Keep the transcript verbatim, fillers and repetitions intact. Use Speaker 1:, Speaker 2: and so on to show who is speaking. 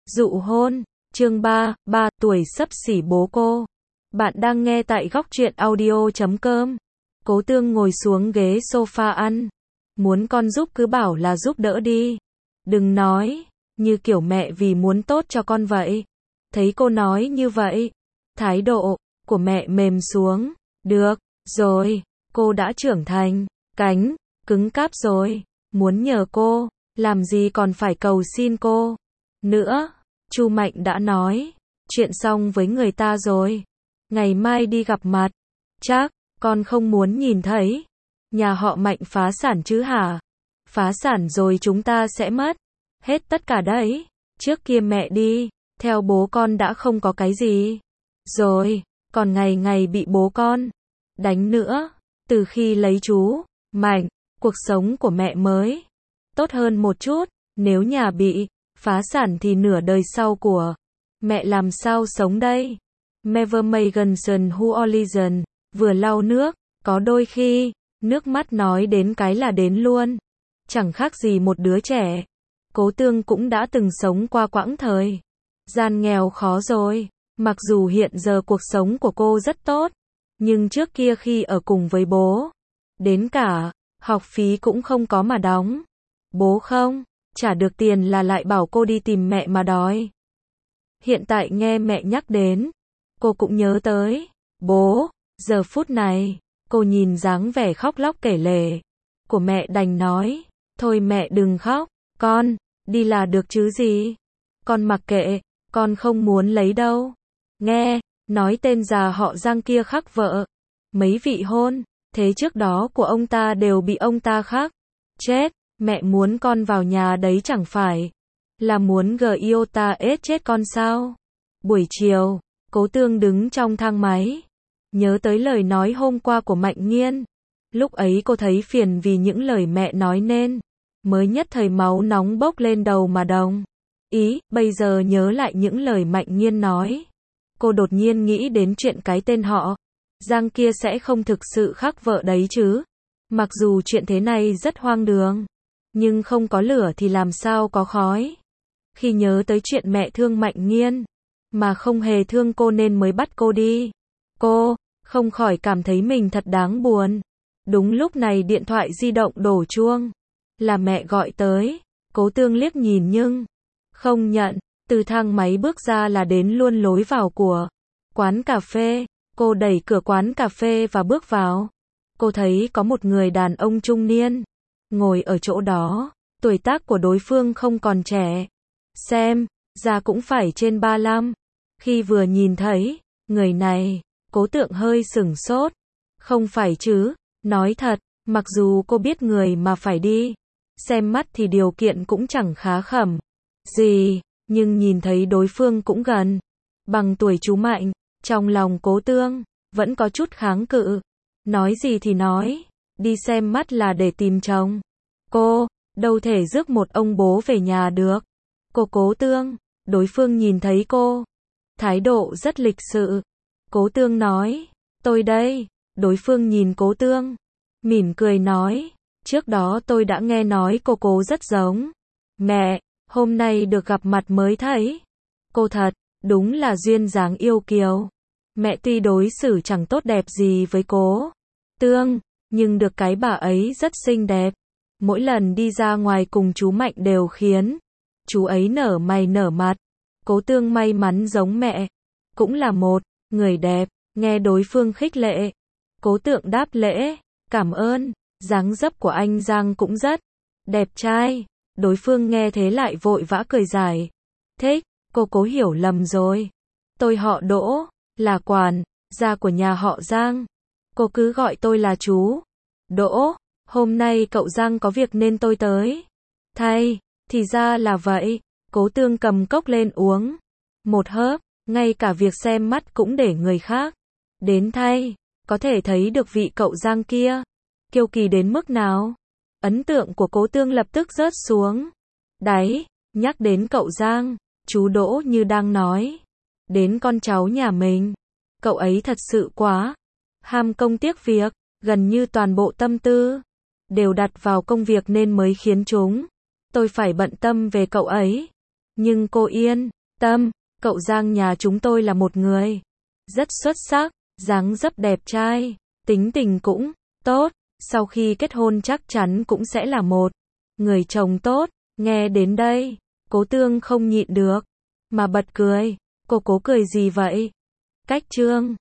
Speaker 1: Dụ hôn, chương ba, ba tuổi xấp xỉ bố cô. Bạn đang nghe tại góc truyện audio chấm com. Cố Tương ngồi xuống ghế sofa ăn. Muốn con giúp cứ bảo là giúp đỡ đi. Đừng nói, như kiểu mẹ vì muốn tốt cho con vậy. Thấy cô nói như vậy, thái độ của mẹ mềm xuống. Được, rồi, cô đã trưởng thành, cánh, cứng cáp rồi. Muốn nhờ cô, làm gì còn phải cầu xin cô. Nữa, Chu Mạnh đã nói, chuyện xong với người ta rồi. Ngày mai đi gặp mặt. Chắc, con không muốn nhìn thấy. Nhà họ Mạnh phá sản chứ hả? Phá sản rồi chúng ta sẽ mất hết tất cả đấy. Trước kia mẹ đi, theo bố con đã không có cái gì. Rồi, còn ngày ngày bị bố con đánh nữa. Từ khi lấy chú Mạnh, cuộc sống của mẹ mới tốt hơn một chút. Nếu nhà bị phá sản thì nửa đời sau của mẹ làm sao sống đây? Never Meganson Who Orleans vừa lau nước, có đôi khi, nước mắt nói đến cái là đến luôn. Chẳng khác gì một đứa trẻ. Cố Tương cũng đã từng sống qua quãng thời gian nghèo khó rồi. Mặc dù hiện giờ cuộc sống của cô rất tốt, nhưng trước kia khi ở cùng với bố, đến cả học phí cũng không có mà đóng. Bố không trả được tiền là lại bảo cô đi tìm mẹ mà đòi. Hiện tại nghe mẹ nhắc đến, cô cũng nhớ tới bố. Giờ phút này, cô nhìn dáng vẻ khóc lóc kể lể của mẹ đành nói, thôi mẹ đừng khóc, con đi là được chứ gì. Con mặc kệ, con không muốn lấy đâu. Nghe nói tên già họ Giang kia khắc vợ mấy vị hôn thế trước đó của ông ta đều bị ông ta khắc chết. Mẹ muốn con vào nhà đấy chẳng phải là muốn Giota ết chết con sao? Buổi chiều, Cố Tương đứng trong thang máy, nhớ tới lời nói hôm qua của Mạnh Nghiên. Lúc ấy cô thấy phiền vì những lời mẹ nói nên mới nhất thời máu nóng bốc lên đầu mà đồng ý. Bây giờ nhớ lại những lời Mạnh Nghiên nói, cô đột nhiên nghĩ đến chuyện cái tên họ Giang kia sẽ không thực sự khắc vợ đấy chứ. Mặc dù chuyện thế này rất hoang đường, nhưng không có lửa thì làm sao có khói. Khi nhớ tới chuyện mẹ thương Mạnh Nghiên, mà không hề thương cô nên mới bắt cô đi, cô không khỏi cảm thấy mình thật đáng buồn. Đúng lúc này điện thoại di động đổ chuông, là mẹ gọi tới. Cố Tương liếc nhìn nhưng không nhận. Từ thang máy bước ra là đến luôn lối vào của quán cà phê. Cô đẩy cửa quán cà phê và bước vào. Cô thấy có một người đàn ông trung niên ngồi ở chỗ đó. Tuổi tác của đối phương không còn trẻ, xem ra cũng phải trên ba lăm. Khi vừa nhìn thấy người này, Cố Tượng hơi sửng sốt. Không phải chứ? Nói thật, mặc dù cô biết người mà phải đi xem mắt thì điều kiện cũng chẳng khá khẩm gì, nhưng nhìn thấy đối phương cũng gần bằng tuổi chú Mạnh, trong lòng Cố Tương vẫn có chút kháng cự. Nói gì thì nói, đi xem mắt là để tìm chồng. Cô đâu thể rước một ông bố về nhà được. Cô Cố Tương. Đối phương nhìn thấy cô, thái độ rất lịch sự. Cố Tương nói, tôi đây. Đối phương nhìn Cố Tương, mỉm cười nói, trước đó tôi đã nghe nói cô Cố rất giống mẹ, hôm nay được gặp mặt mới thấy. Cô thật, đúng là duyên dáng yêu kiều. Mẹ tuy đối xử chẳng tốt đẹp gì với Cố Tương, nhưng được cái bà ấy rất xinh đẹp. Mỗi lần đi ra ngoài cùng chú Mạnh đều khiến chú ấy nở mày nở mặt. Cố Tương may mắn giống mẹ, cũng là một người đẹp. Nghe đối phương khích lệ, Cố Tượng đáp lễ, cảm ơn. Dáng dấp của anh Giang cũng rất đẹp trai. Đối phương nghe thế lại vội vã cười giải thích, cô Cố hiểu lầm rồi. Tôi họ Đỗ, là quản gia của nhà họ Giang. Cô cứ gọi tôi là chú Đỗ. Hôm nay cậu Giang có việc nên tôi tới thay. Thì ra là vậy. Cố Tương cầm cốc lên uống một hớp. Ngay cả việc xem mắt cũng để người khác đến thay. Có thể thấy được vị cậu Giang kia kiêu kỳ đến mức nào. Ấn tượng của Cố Tương lập tức rớt xuống đáy. Nhắc đến cậu Giang, chú Đỗ như đang nói đến con cháu nhà mình. Cậu ấy thật sự quá ham công tiếc việc, gần như toàn bộ tâm tư đều đặt vào công việc nên mới khiến chúng tôi phải bận tâm về cậu ấy. Nhưng cô yên tâm, cậu Giang nhà chúng tôi là một người rất xuất sắc, dáng dấp đẹp trai, tính tình cũng tốt, sau khi kết hôn chắc chắn cũng sẽ là một người chồng tốt. Nghe đến đây, Cố Tương không nhịn được mà bật cười. Cô cố cười gì vậy? Cách Trương